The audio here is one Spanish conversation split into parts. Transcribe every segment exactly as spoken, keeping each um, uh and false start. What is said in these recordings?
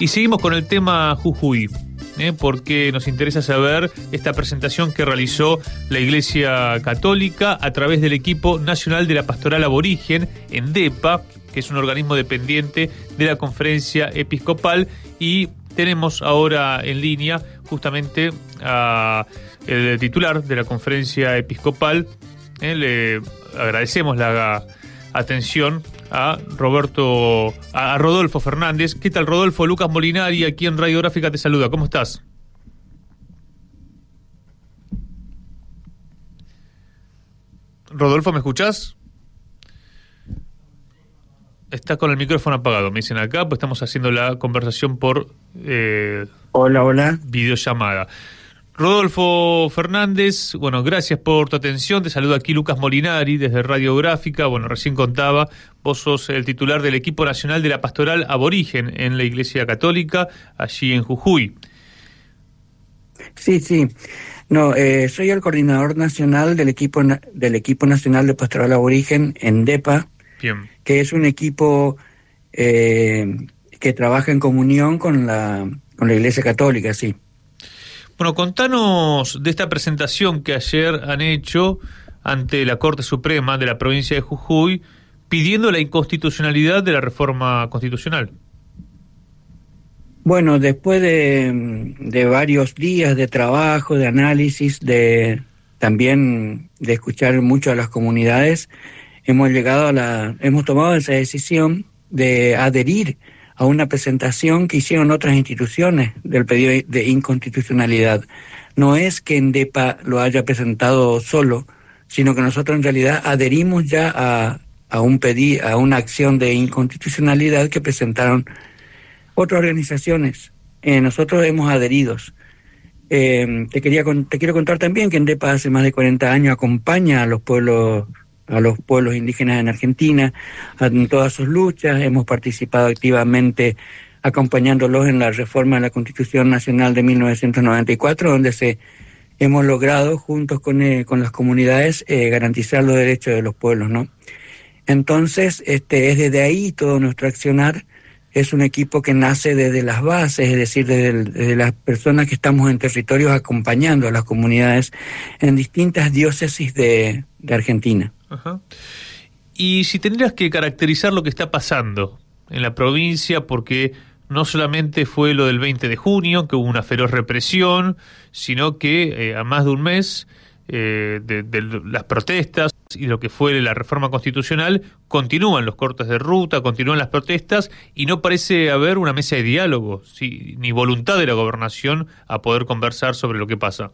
Y seguimos con el tema Jujuy, ¿eh? porque nos interesa saber esta presentación que realizó la Iglesia Católica a través del Equipo Nacional de la Pastoral Aborigen, ENDEPA, que es un organismo dependiente de la Conferencia Episcopal, y tenemos ahora en línea justamente a el titular de la Conferencia Episcopal. ¿eh? Le agradecemos la atención a Roberto, a Rodolfo Fernández. ¿Qué tal, Rodolfo? Lucas Molinari, aquí en Radiográfica, te saluda. ¿Cómo estás? Rodolfo, ¿me escuchás? Está con el micrófono apagado, me dicen acá, pues estamos haciendo la conversación por eh, hola, hola. videollamada. Rodolfo Fernández, bueno, gracias por tu atención. Te saluda aquí Lucas Molinari desde Radiográfica. Bueno, recién contaba, vos sos el titular del Equipo Nacional de la Pastoral Aborigen en la Iglesia Católica, allí en Jujuy. Sí, sí. No, eh, soy el coordinador nacional del equipo del Equipo Nacional de Pastoral Aborigen, ENDEPA, Bien. que es un equipo eh, que trabaja en comunión con la, con la Iglesia Católica, sí. Bueno, contanos de esta presentación que ayer han hecho ante la Corte Suprema de la provincia de Jujuy pidiendo la inconstitucionalidad de la reforma constitucional. Bueno, después de, de varios días de trabajo, de análisis, de también de escuchar mucho a las comunidades, hemos llegado a la, hemos tomado esa decisión de adherir a una presentación que hicieron otras instituciones del pedido de inconstitucionalidad. No es que ENDEPA lo haya presentado solo, sino que nosotros en realidad adherimos ya a, a un pedido, a una acción de inconstitucionalidad que presentaron otras organizaciones. Eh, nosotros hemos adherido. Eh, te quería te quiero contar también que ENDEPA hace más de cuarenta años acompaña a los pueblos a los pueblos indígenas en Argentina, en todas sus luchas. Hemos participado activamente acompañándolos en la reforma de la Constitución Nacional de mil novecientos noventa y cuatro, donde se hemos logrado, juntos con, eh, con las comunidades, eh, garantizar los derechos de los pueblos, ¿no? Entonces, este, es desde ahí todo nuestro accionar. Es un equipo que nace desde las bases, es decir, desde, el, desde las personas que estamos en territorios acompañando a las comunidades en distintas diócesis de, de Argentina. Ajá. Y si tendrías que caracterizar lo que está pasando en la provincia, porque no solamente fue lo del veinte de junio, que hubo una feroz represión, sino que eh, a más de un mes eh, de, de las protestas y lo que fue la reforma constitucional, continúan los cortes de ruta, continúan las protestas, y no parece haber una mesa de diálogo, sí, ni voluntad de la gobernación a poder conversar sobre lo que pasa.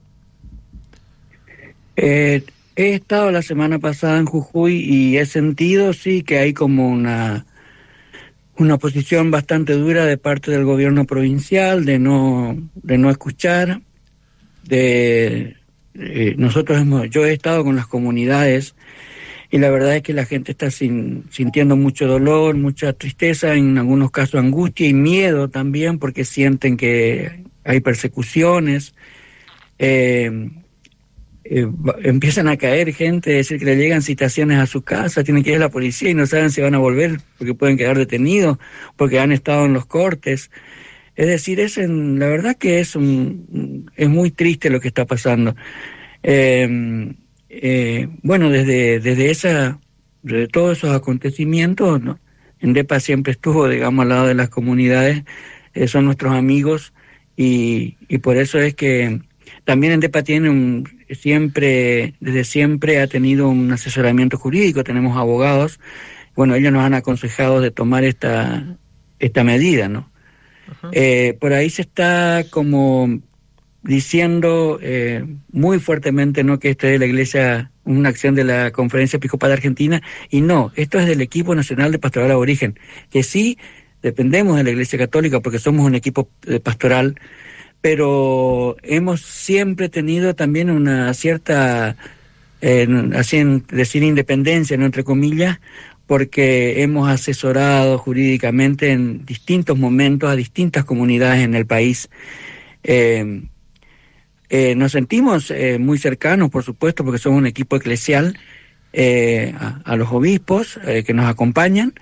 Eh... He estado la semana pasada en Jujuy y he sentido, sí, que hay como una, una posición bastante dura de parte del gobierno provincial, de no, de no escuchar. De, eh, nosotros hemos, yo he estado con las comunidades y la verdad es que la gente está sin, sintiendo mucho dolor, mucha tristeza, en algunos casos angustia y miedo también, porque sienten que hay persecuciones. Eh, Eh, empiezan a caer gente, es decir, que le llegan citaciones a su casa, tienen que ir a la policía y no saben si van a volver porque pueden quedar detenidos, porque han estado en los cortes. Es decir, es en, la verdad que es un, es muy triste lo que está pasando. Eh, eh, bueno, desde, desde esa, desde todos esos acontecimientos, ¿no? ENDEPA siempre estuvo, digamos, al lado de las comunidades, eh, son nuestros amigos y, y por eso es que también ENDEPA tiene un, siempre, desde siempre ha tenido un asesoramiento jurídico, tenemos abogados, bueno, ellos nos han aconsejado de tomar esta, esta medida, ¿no? Uh-huh. Eh, por ahí se está como diciendo eh, muy fuertemente, ¿no?, que esto es de la Iglesia, una acción de la Conferencia Episcopal Argentina, y no, esto es del Equipo Nacional de Pastoral Aborigen, que sí dependemos de la Iglesia Católica porque somos un equipo de pastoral, pero hemos siempre tenido también una cierta, eh, así en decir independencia, ¿no?, entre comillas, porque hemos asesorado jurídicamente en distintos momentos a distintas comunidades en el país. Eh, eh, nos sentimos eh, muy cercanos, por supuesto, porque somos un equipo eclesial, eh, a, a los obispos eh, que nos acompañan,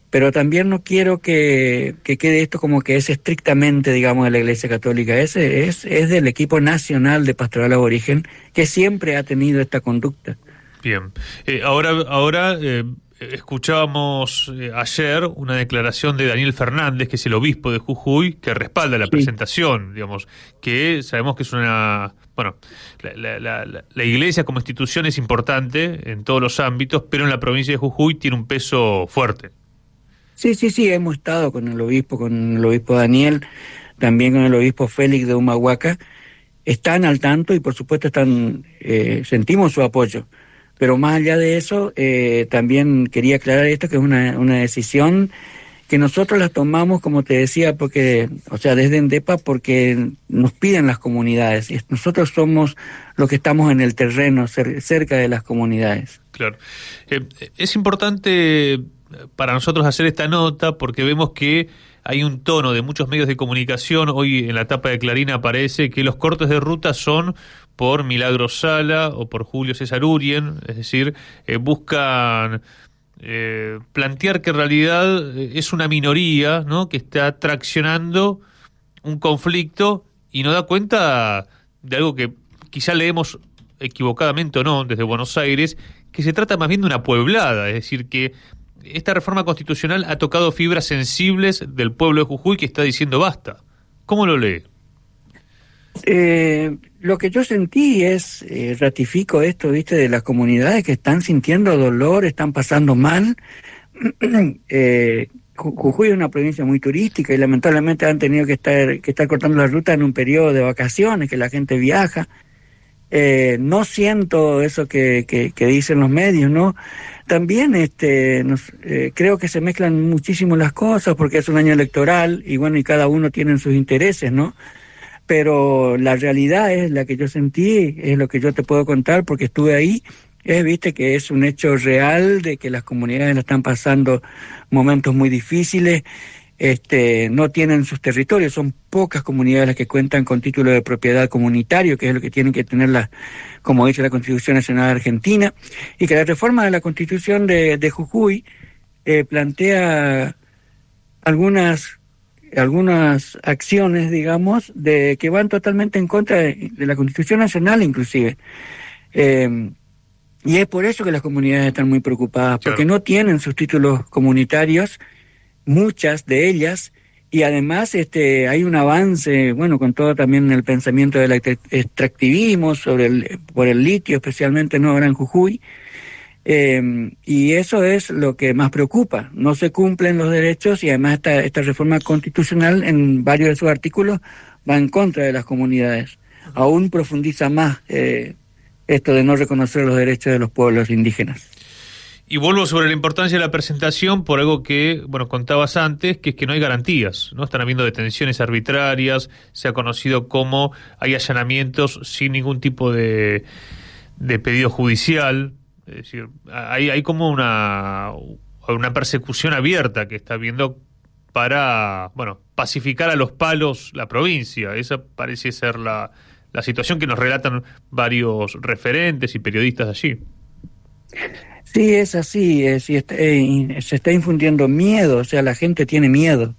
pero también no quiero que, que quede esto como que es estrictamente, digamos, de la Iglesia Católica. Ese es, es del equipo nacional de Pastoral Aborigen, que siempre ha tenido esta conducta. Bien. Eh, ahora, ahora eh, escuchábamos eh, ayer una declaración de Daniel Fernández, que es el obispo de Jujuy, que respalda la sí. presentación, digamos, que sabemos que es una... Bueno, la, la, la, la Iglesia como institución es importante en todos los ámbitos, pero en la provincia de Jujuy tiene un peso fuerte. Sí, sí, sí, hemos estado con el obispo, con el obispo Daniel, también con el obispo Félix de Humahuaca. Están al tanto y por supuesto están eh, sentimos su apoyo. Pero más allá de eso, eh, también quería aclarar esto, que es una, una decisión que nosotros la tomamos, como te decía, porque, o sea, desde ENDEPA, porque nos piden las comunidades. Y nosotros somos los que estamos en el terreno, cer- cerca de las comunidades. Claro. Eh, es importante para nosotros hacer esta nota porque vemos que hay un tono de muchos medios de comunicación. Hoy en la tapa de Clarín aparece que los cortes de ruta son por Milagro Sala o por Julio César Urien, es decir, eh, buscan eh, plantear que en realidad es una minoría, ¿no?, que está traccionando un conflicto y no da cuenta de algo que quizá leemos equivocadamente o no desde Buenos Aires, que se trata más bien de una pueblada, es decir, que esta reforma constitucional ha tocado fibras sensibles del pueblo de Jujuy que está diciendo basta. ¿Cómo lo lee? Eh, lo que yo sentí es, eh, ratifico esto, viste, de las comunidades que están sintiendo dolor, están pasando mal. eh, Jujuy es una provincia muy turística y lamentablemente han tenido que estar, que estar cortando la ruta en un periodo de vacaciones, que la gente viaja. Eh, no siento eso que, que, que dicen los medios, ¿no? También este, nos, eh, creo que se mezclan muchísimo las cosas porque es un año electoral y bueno, y cada uno tiene sus intereses, ¿no? Pero la realidad es la que yo sentí, es lo que yo te puedo contar porque estuve ahí, es, viste, que es un hecho real de que las comunidades la están pasando momentos muy difíciles. Este, no tienen sus territorios, son pocas comunidades las que cuentan con título de propiedad comunitario, que es lo que tienen que tener, la, como dice la Constitución Nacional Argentina, y que la reforma de la Constitución de, de Jujuy eh, plantea algunas algunas acciones, digamos, de que van totalmente en contra de, de la Constitución Nacional inclusive. Eh, y es por eso que las comunidades están muy preocupadas, porque no tienen sus títulos comunitarios, muchas de ellas, y además este hay un avance, bueno, con todo también el pensamiento del extractivismo sobre el, por el litio, especialmente no ahora en Jujuy, eh, y eso es lo que más preocupa. No se cumplen los derechos y además esta, esta reforma constitucional en varios de sus artículos va en contra de las comunidades. Aún profundiza más eh, esto de no reconocer los derechos de los pueblos indígenas. Y vuelvo sobre la importancia de la presentación por algo que, bueno, contabas antes, que es que no hay garantías, ¿no? Están habiendo detenciones arbitrarias, se ha conocido cómo hay allanamientos sin ningún tipo de, de pedido judicial, es decir, hay, hay como una, una persecución abierta que está habiendo para, bueno, pacificar a los palos la provincia. Esa parece ser la, la situación que nos relatan varios referentes y periodistas allí. Sí, es así, es, y está, eh, se está infundiendo miedo, o sea, la gente tiene miedo.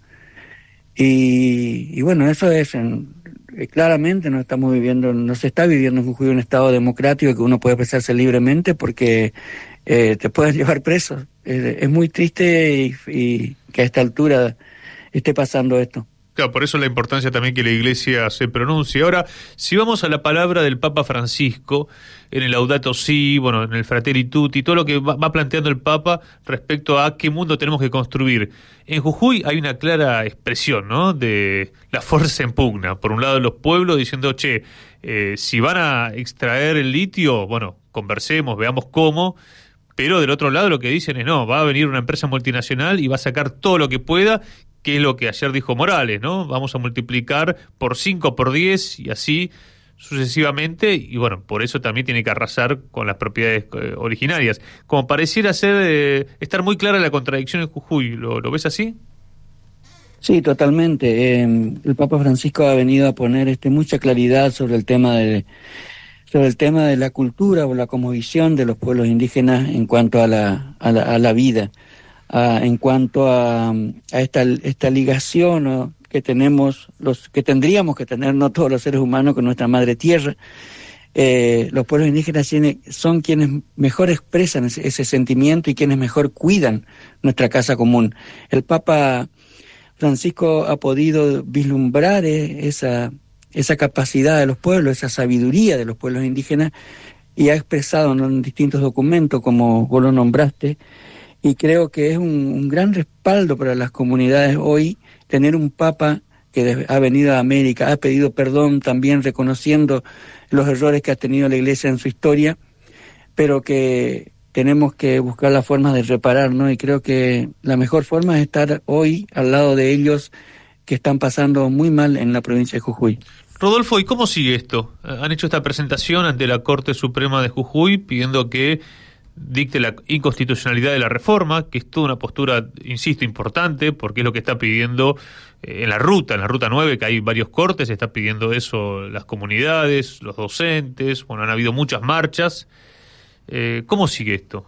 Y, y bueno, eso es, en, claramente no estamos viviendo, no se está viviendo en Jujuy un estado democrático que uno puede expresarse libremente porque eh, te pueden llevar preso. Eh, es muy triste y, y que a esta altura esté pasando esto. Claro, por eso la importancia también que la Iglesia se pronuncie. Ahora, si vamos a la palabra del Papa Francisco, en el Laudato Si, bueno, en el Fratelli Tutti, todo lo que va, va planteando el Papa respecto a qué mundo tenemos que construir. En Jujuy hay una clara expresión, ¿no?, de la fuerza en pugna. Por un lado, los pueblos diciendo, che, eh, si van a extraer el litio, bueno, conversemos, veamos cómo. Pero del otro lado lo que dicen es, no, va a venir una empresa multinacional y va a sacar todo lo que pueda, que es lo que ayer dijo Morales, ¿no? Vamos a multiplicar por cinco, por diez y así sucesivamente, y bueno, por eso también tiene que arrasar con las propiedades eh, originarias. Como pareciera ser eh, estar muy clara la contradicción en Jujuy, ¿lo, lo ves así? Sí, totalmente. Eh, el Papa Francisco ha venido a poner este mucha claridad sobre el tema de sobre el tema de la cultura o la cosmovisión de los pueblos indígenas en cuanto a la a la, a la vida. a, en cuanto a, a esta, esta ligación, ¿no?, que tenemos, los que tendríamos que tener, no todos los seres humanos, con nuestra madre tierra. Eh, los pueblos indígenas tienen, son quienes mejor expresan ese, ese sentimiento y quienes mejor cuidan nuestra casa común. El Papa Francisco ha podido vislumbrar eh, esa, esa capacidad de los pueblos, esa sabiduría de los pueblos indígenas, y ha expresado, ¿no?, en distintos documentos, como vos lo nombraste, y creo que es un, un gran respaldo para las comunidades hoy tener un Papa que ha venido a América, ha pedido perdón también reconociendo los errores que ha tenido la Iglesia en su historia, pero que tenemos que buscar la forma de reparar, ¿no? Y creo que la mejor forma es estar hoy al lado de ellos, que están pasando muy mal en la provincia de Jujuy. Rodolfo, ¿y cómo sigue esto? Han hecho esta presentación ante la Corte Suprema de Jujuy pidiendo que dicte la inconstitucionalidad de la reforma, que es toda una postura, insisto, importante, porque es lo que está pidiendo eh, en la ruta, en la ruta nueve, que hay varios cortes, está pidiendo eso las comunidades, los docentes, bueno, han habido muchas marchas. Eh, ¿Cómo sigue esto?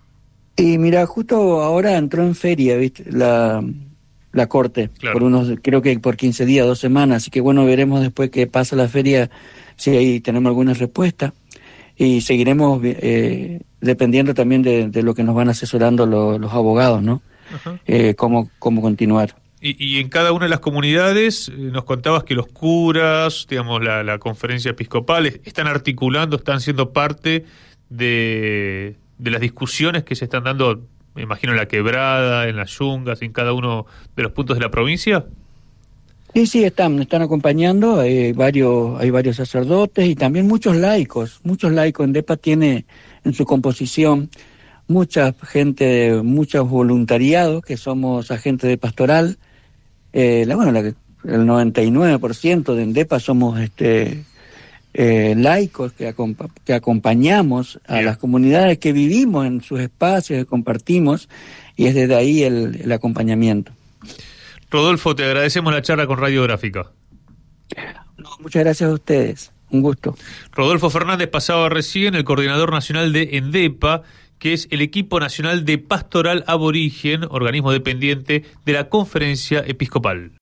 Y mira, justo ahora entró en feria, ¿viste?, la, la Corte, claro, por unos, creo que por quince días, dos semanas, así que bueno, veremos después que pasa la feria si ahí tenemos alguna respuesta. Y seguiremos eh, dependiendo también de, de lo que nos van asesorando lo, los abogados, ¿no? Eh, cómo, cómo continuar. Y, y en cada una de las comunidades eh, nos contabas que los curas, digamos, la, la conferencia episcopal, están articulando, están siendo parte de, de las discusiones que se están dando, me imagino, en La Quebrada, en las Yungas, en cada uno de los puntos de la provincia. Sí, sí, están, están acompañando, hay varios, hay varios sacerdotes y también muchos laicos, muchos laicos. Endepa tiene en su composición mucha gente, muchos voluntariados, que somos agentes de pastoral. Eh, la, bueno, la, el noventa y nueve por ciento de Endepa somos este eh, laicos que, acompa que acompañamos a Bien. las comunidades, que vivimos en sus espacios, que compartimos, y es desde ahí el, el acompañamiento. Rodolfo, te agradecemos la charla con Radiográfica. No, muchas gracias a ustedes, un gusto. Rodolfo Fernández pasaba recién, el coordinador nacional de Endepa, que es el equipo nacional de pastoral aborigen, organismo dependiente de la Conferencia Episcopal.